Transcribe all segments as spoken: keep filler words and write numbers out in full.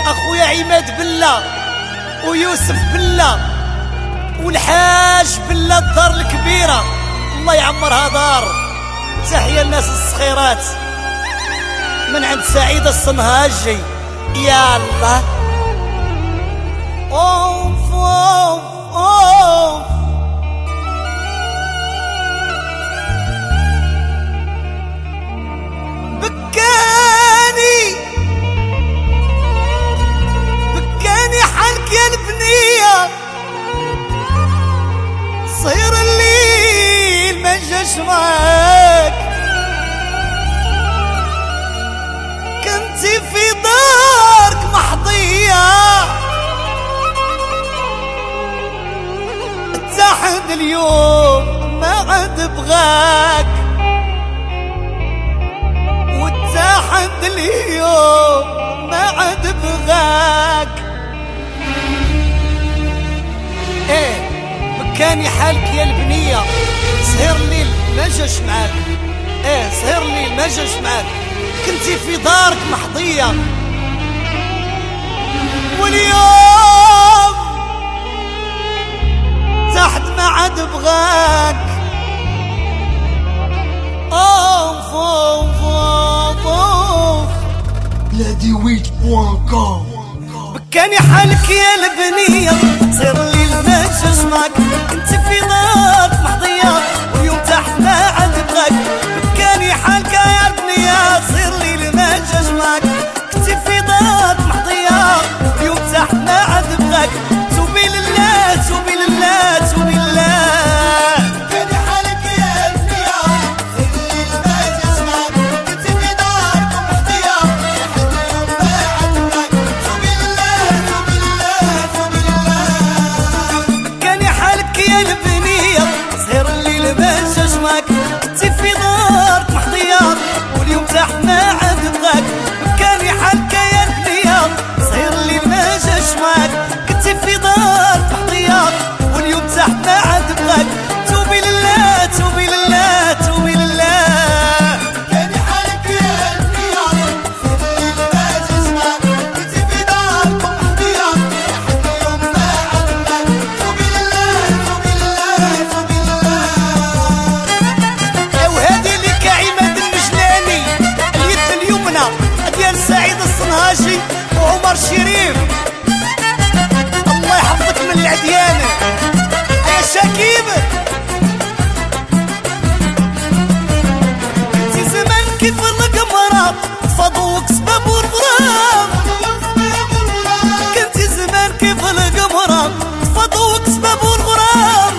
اخويا عماد بلا ويوسف بلا والحاج بلا الدار الكبيرة، الله يعمرها دار. تحية الناس الصخيرات من عند سعيد الصنهاجي. يا الله اوف اوف اوف بكاني بكاني حالك يا البنية، صهير الليل ما جاش معاك، كنتي في دارك محضية، اتحد اليوم ما عاد بغاك، واتحد اليوم ما عاد بغاك. ايه بكاني حالك يا البنية، سهر الليل ما جاش معاك، ايه سهر الليل ما جاش معاك، كنتي في دارك محضية، واليوم تحت ما عاد بغاك. اوف اوف اوف اوف بلادي ويت بوان كوم. بكاني حالك يا البنية، صير الليل ما جاش معاك، كنتي في دارك محضية، واليوم تحت ما عاد بغاك. بكاني حالك يا البنية، صير الليل ما جاش معاك، كنتي في دارك محضية، واليوم تحت ما عاد بغاك. توبي لله توبي لله توبي لله. بكاني حالك يا البنية، صير الليل ما جاش معاك، كنتي في دارك محضية، لحد اليوم ما عاد بغاك. توبي لله توبي لله توبي لله. بكاني حالك يا البنية، صهر الليل ما جاش معاك، كنتي في دارك محضية، واليوم تحت ما عاد بغاك. بكاني حالك يا البنية، صهر الليل ما جاش معاك، كنتي في دارك محضية، واليوم تحت ما عاد بغاك. توبي لله توبي لله توبي لله. بكاني حالك يا البنية، صير الليل ما جاش معاك، كنتي في دارك محضية، لحد اليوم ما عاد بغاك. توبي لله توبي لله توبي لله. وهذه لك عماد المجلاني، اليد اليمنى ديال سعيد الصنهاجي وعمر شريف، الله يحفظك من العديان يا شكيب. كنتي زمان كيف القمرة فضوك سباب والغرام، كنتي زمان كيف القمرة فضوك سباب والغرام،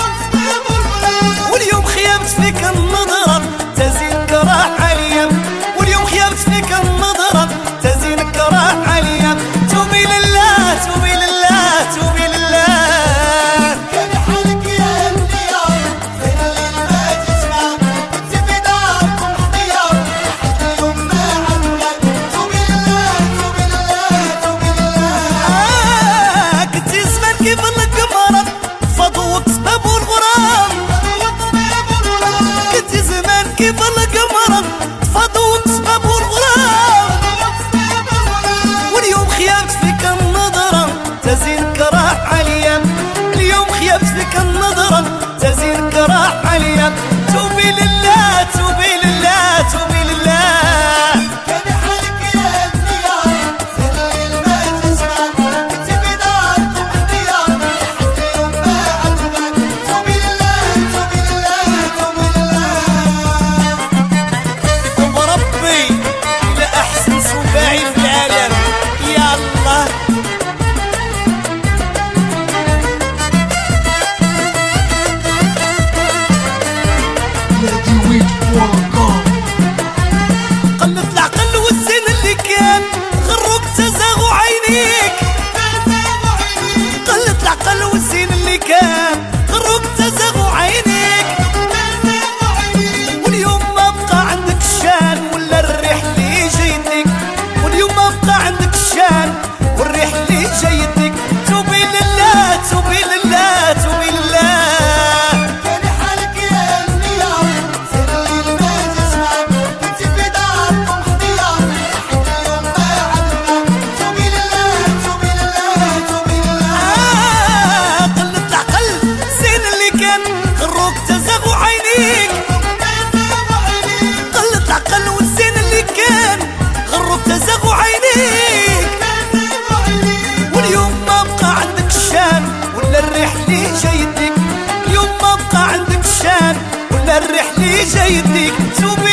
واليوم خيمت فيك النظرة تزين كراح عليا، واليوم خيمت فيك النظرة تزين كراح عليا. توبي لله توبي لله توبي لله. بكاني حالك يا البنية، صير الليل ما جاش معاك، كنتي في دارك محضية، لحد اليوم ما عاد بغاك. توبي لله توبي لله توبي لله. آه كنتي زمان كيف القمرة فضوك سباب والغرام، كنتي زمان كيف القمرة فضوك سباب والغرام، واليوم خيبت فيك النظرة تزين كراح عليا، اليوم خيبت فيك النظرة تزين كراح عليا. توبي لله توبي لله توبي لله. بكاني حالك يا البنية، صير الليل ما جاش معاك، كنتي في دارك محضية، لحد اليوم ما عاد بغاك. توبي لله توبي لله توبي لله. وربي إلى أحسن سباعي في العالم. يا الله بلادي ويت بوان كوم. قلت العقل والزين اللي كان غروك تزاغوا عينيك، قلت العقل والزين اللي كان غروك تزاغوا عينيك، واليوم ما بقى عندك الشان ولا الريح اللي جايتك، واليوم ما بقى عندك الشان والريح اللي جايتك. توبي لله توبي لله توبي لله. بكاني حالك يا البنية، صير الليل ما جاش معاك، كنتي في دارك محضية، لحد اليوم ما عاد بغاك. توبي لله جاي يديك سوبي